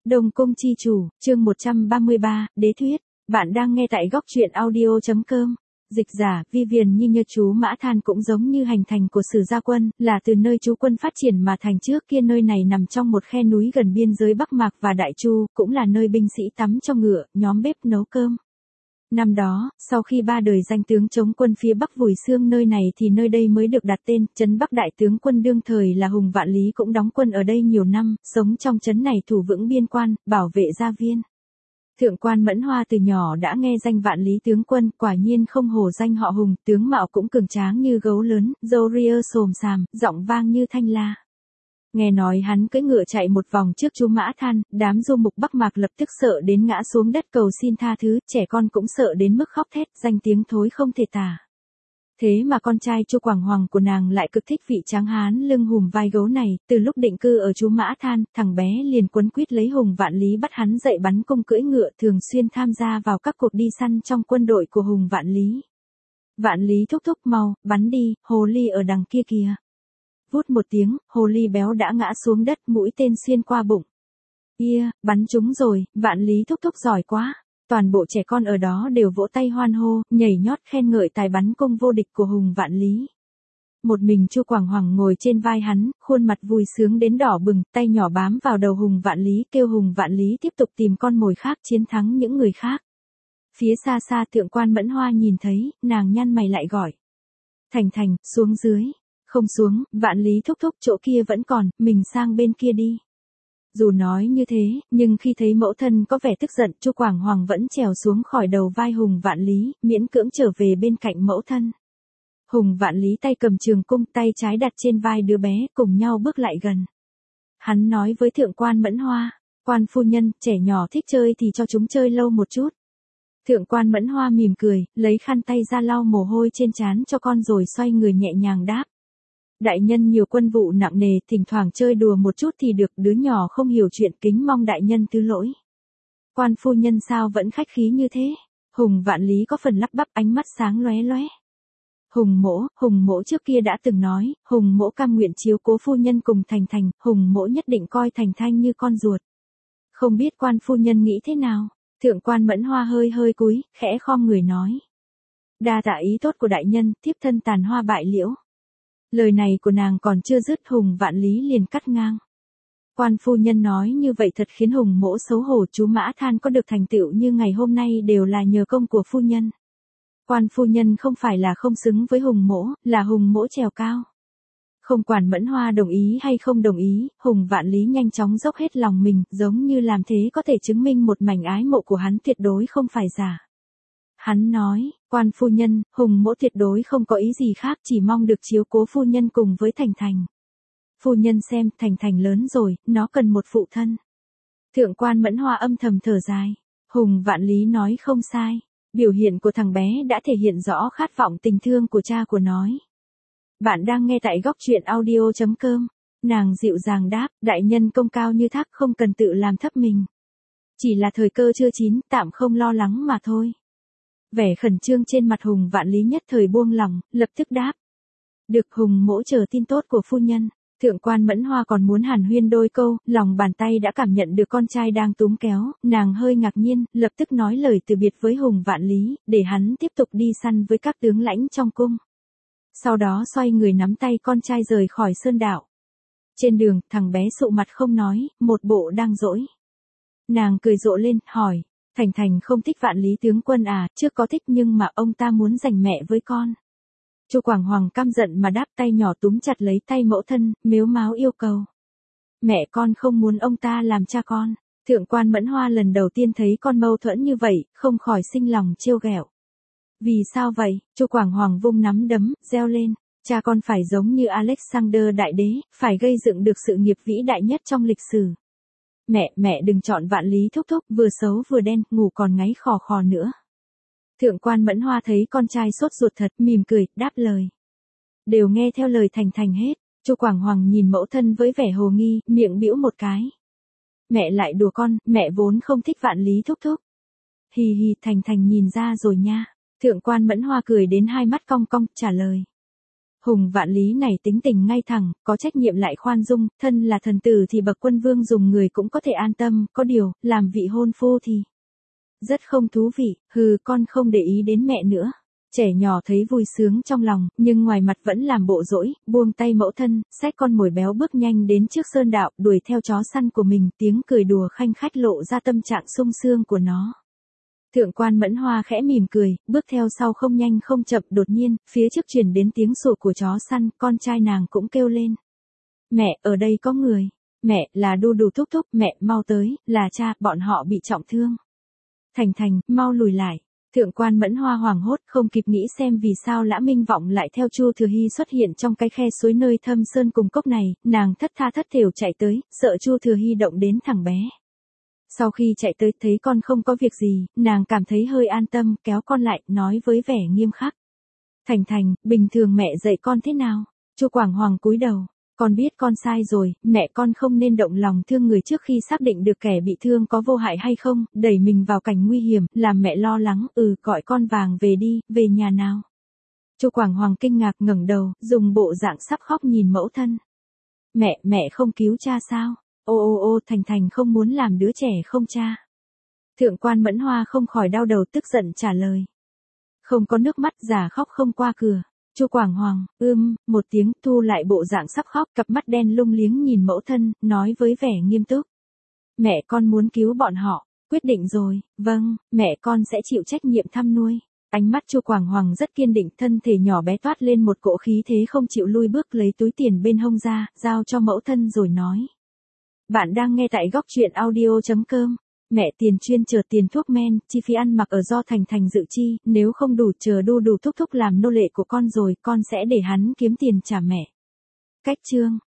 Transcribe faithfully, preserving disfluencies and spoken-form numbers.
Đông Cung chi chủ, chương một trăm ba mươi ba, đế thuyết. Bạn đang nghe tại góc truyện audio.com. Dịch giả, Vivian Nhi Nhơ chú Mã Than cũng giống như hành thành của Sử Gia Quân, là từ nơi trú quân phát triển mà thành. Trước kia nơi này nằm trong một khe núi gần biên giới Bắc Mạc và Đại Chu, cũng là nơi binh sĩ tắm cho ngựa, nhóm bếp nấu cơm. Năm đó, sau khi ba đời danh tướng chống quân phía Bắc vùi xương nơi này thì nơi đây mới được đặt tên, trấn Bắc. Đại tướng quân đương thời là Hùng Vạn Lý cũng đóng quân ở đây nhiều năm, sống trong trấn này thủ vững biên quan, bảo vệ gia viên. Thượng quan Mẫn Hoa từ nhỏ đã nghe danh Vạn Lý tướng quân, quả nhiên không hổ danh họ Hùng, tướng mạo cũng cường tráng như gấu lớn, râu ria xồm xàm, giọng vang như thanh la. Nghe nói hắn cưỡi ngựa chạy một vòng trước chú Mã Than, đám du mục Bắc Mạc lập tức sợ đến ngã xuống đất cầu xin tha thứ, trẻ con cũng sợ đến mức khóc thét, danh tiếng thối không thể tả. Thế mà con trai Chu Quảng Hoàng của nàng lại cực thích vị tráng hán lưng hùm vai gấu này, từ lúc định cư ở chú Mã Than, thằng bé liền quấn quýt lấy Hùng Vạn Lý bắt hắn dạy bắn cung cưỡi ngựa, thường xuyên tham gia vào các cuộc đi săn trong quân đội của Hùng Vạn Lý. Vạn Lý thúc thúc mau, bắn đi, hồ ly ở đằng kia kìa. Vút một tiếng, hồ ly béo đã ngã xuống đất, mũi tên xuyên qua bụng. Ia, yeah, bắn trúng rồi, Vạn Lý thúc thúc giỏi quá. Toàn bộ trẻ con ở đó đều vỗ tay hoan hô, nhảy nhót khen ngợi tài bắn cung vô địch của Hùng Vạn Lý. Một mình Chu Quảng Hoàng ngồi trên vai hắn, khuôn mặt vui sướng đến đỏ bừng, tay nhỏ bám vào đầu Hùng Vạn Lý, kêu Hùng Vạn Lý tiếp tục tìm con mồi khác, chiến thắng những người khác. Phía xa xa Thượng quan Mẫn Hoa nhìn thấy, nàng nhăn mày lại gọi. Thành Thành, xuống dưới. Không xuống, Vạn Lý thúc thúc, chỗ kia vẫn còn, mình sang bên kia đi. Dù nói như thế, nhưng khi thấy mẫu thân có vẻ tức giận, Chu Quảng Hoàng vẫn trèo xuống khỏi đầu vai Hùng Vạn Lý, miễn cưỡng trở về bên cạnh mẫu thân. Hùng Vạn Lý tay cầm trường cung, tay trái đặt trên vai đứa bé, cùng nhau bước lại gần. Hắn nói với Thượng quan Mẫn Hoa, quan phu nhân, trẻ nhỏ thích chơi thì cho chúng chơi lâu một chút. Thượng quan Mẫn Hoa mỉm cười, lấy khăn tay ra lau mồ hôi trên trán cho con rồi xoay người nhẹ nhàng đáp. Đại nhân nhiều quân vụ nặng nề, thỉnh thoảng chơi đùa một chút thì được, đứa nhỏ không hiểu chuyện, kính mong đại nhân thứ lỗi. Quan phu nhân sao vẫn khách khí như thế? Hùng Vạn Lý có phần lắp bắp, ánh mắt sáng lóe lóe. Hùng mỗ, Hùng mỗ trước kia đã từng nói, Hùng mỗ cam nguyện chiếu cố phu nhân cùng Thành Thành, Hùng mỗ nhất định coi Thành Thanh như con ruột. Không biết quan phu nhân nghĩ thế nào? Thượng quan Mẫn Hoa hơi hơi cúi, khẽ khom người nói. Đa tạ ý tốt của đại nhân, thiếp thân tàn hoa bại liễu. Lời này của nàng còn chưa dứt, Hùng Vạn Lý liền cắt ngang. Quan phu nhân nói như vậy thật khiến Hùng mỗ xấu hổ, chú Mã Than có được thành tựu như ngày hôm nay đều là nhờ công của phu nhân. Quan phu nhân không phải là không xứng với Hùng mỗ, là Hùng mỗ trèo cao. Không quản Mẫn Hoa đồng ý hay không đồng ý, Hùng Vạn Lý nhanh chóng dốc hết lòng mình, giống như làm thế có thể chứng minh một mảnh ái mộ của hắn tuyệt đối không phải giả. Hắn nói, quan phu nhân, Hùng mỗ tuyệt đối không có ý gì khác, chỉ mong được chiếu cố phu nhân cùng với Thành Thành. Phu nhân xem, Thành Thành lớn rồi, nó cần một phụ thân. Thượng quan Mẫn Hoa âm thầm thở dài. Hùng Vạn Lý nói không sai. Biểu hiện của thằng bé đã thể hiện rõ khát vọng tình thương của cha của nó. Bạn đang nghe tại góc truyện audio.com. Nàng dịu dàng đáp, đại nhân công cao như thác, không cần tự làm thấp mình. Chỉ là thời cơ chưa chín, tạm không lo lắng mà thôi. Vẻ khẩn trương trên mặt Hùng Vạn Lý nhất thời buông lòng, lập tức đáp. Được, Hùng mỗ chờ tin tốt của phu nhân. Thượng quan Mẫn Hoa còn muốn hàn huyên đôi câu, lòng bàn tay đã cảm nhận được con trai đang túm kéo, nàng hơi ngạc nhiên, lập tức nói lời từ biệt với Hùng Vạn Lý, để hắn tiếp tục đi săn với các tướng lãnh trong cung. Sau đó xoay người nắm tay con trai rời khỏi sơn đạo. Trên đường, thằng bé sụ mặt không nói, một bộ đang dỗi. Nàng cười rộ lên, hỏi. Thành Thành không thích Vạn Lý tướng quân à, trước có thích nhưng mà ông ta muốn giành mẹ với con. Chu Quảng Hoàng căm giận mà đáp, tay nhỏ túm chặt lấy tay mẫu thân, mếu máo yêu cầu. Mẹ con không muốn ông ta làm cha con. Thượng quan Mẫn Hoa lần đầu tiên thấy con mâu thuẫn như vậy, không khỏi sinh lòng trêu ghẹo. Vì sao vậy? Chu Quảng Hoàng vung nắm đấm, reo lên. Cha con phải giống như Alexander Đại Đế, phải gây dựng được sự nghiệp vĩ đại nhất trong lịch sử. Mẹ, mẹ đừng chọn Vạn Lý thúc thúc, vừa xấu vừa đen, ngủ còn ngáy khò khò nữa. Thượng quan Mẫn Hoa thấy con trai sốt ruột thật, mỉm cười, đáp lời. Đều nghe theo lời Thành Thành hết. Chu Quảng Hoàng nhìn mẫu thân với vẻ hồ nghi, miệng bĩu một cái. Mẹ lại đùa con, mẹ vốn không thích Vạn Lý thúc thúc. Hì hì, Thành Thành nhìn ra rồi nha. Thượng quan Mẫn Hoa cười đến hai mắt cong cong, trả lời. Hùng Vạn Lý này tính tình ngay thẳng, có trách nhiệm lại khoan dung, thân là thần tử thì bậc quân vương dùng người cũng có thể an tâm, có điều, làm vị hôn phu thì rất không thú vị, hừ con không để ý đến mẹ nữa. Trẻ nhỏ thấy vui sướng trong lòng, nhưng ngoài mặt vẫn làm bộ dỗi, buông tay mẫu thân, xách con mồi béo bước nhanh đến trước sơn đạo, đuổi theo chó săn của mình, tiếng cười đùa khanh khách lộ ra tâm trạng sung sướng của nó. Thượng quan Mẫn Hoa khẽ mỉm cười, bước theo sau không nhanh không chậm, đột nhiên, phía trước truyền đến tiếng sủa của chó săn, con trai nàng cũng kêu lên. Mẹ, ở đây có người. Mẹ, là Đu Đủ thúc thúc, mẹ, mau tới, là cha, bọn họ bị trọng thương. Thành Thành, mau lùi lại. Thượng quan Mẫn Hoa hoảng hốt, không kịp nghĩ xem vì sao Lã Minh Vọng lại theo Chu Thừa Hy xuất hiện trong cái khe suối nơi thâm sơn cùng cốc này, nàng thất tha thất thểu chạy tới, sợ Chu Thừa Hy động đến thằng bé. Sau khi chạy tới thấy con không có việc gì, nàng cảm thấy hơi an tâm, kéo con lại, nói với vẻ nghiêm khắc. Thành Thành, bình thường mẹ dạy con thế nào? Chu Quảng Hoàng cúi đầu. Con biết con sai rồi, mẹ con không nên động lòng thương người trước khi xác định được kẻ bị thương có vô hại hay không, đẩy mình vào cảnh nguy hiểm, làm mẹ lo lắng, ừ, gọi con vàng về đi, về nhà nào. Chu Quảng Hoàng kinh ngạc ngẩng đầu, dùng bộ dạng sắp khóc nhìn mẫu thân. Mẹ, mẹ không cứu cha sao? Ô ô ô, Thành Thành không muốn làm đứa trẻ không cha. Thượng quan Mẫn Hoa không khỏi đau đầu tức giận trả lời. Không có nước mắt, giả khóc không qua cửa. Chu Quảng Hoàng, ưm, một tiếng, thu lại bộ dạng sắp khóc, cặp mắt đen lung liếng nhìn mẫu thân, nói với vẻ nghiêm túc. Mẹ con muốn cứu bọn họ, quyết định rồi, vâng, mẹ con sẽ chịu trách nhiệm thăm nuôi. Ánh mắt Chu Quảng Hoàng rất kiên định, thân thể nhỏ bé toát lên một cỗ khí thế không chịu lui bước, lấy túi tiền bên hông ra, giao cho mẫu thân rồi nói. Bạn đang nghe tại góc truyện audio chấm com. Mẹ tiền chuyên chờ tiền thuốc men, chi phí ăn mặc ở do Thành Thành dự chi, nếu không đủ chờ Đu Đủ thúc thúc làm nô lệ của con rồi, con sẽ để hắn kiếm tiền trả mẹ. Cách chương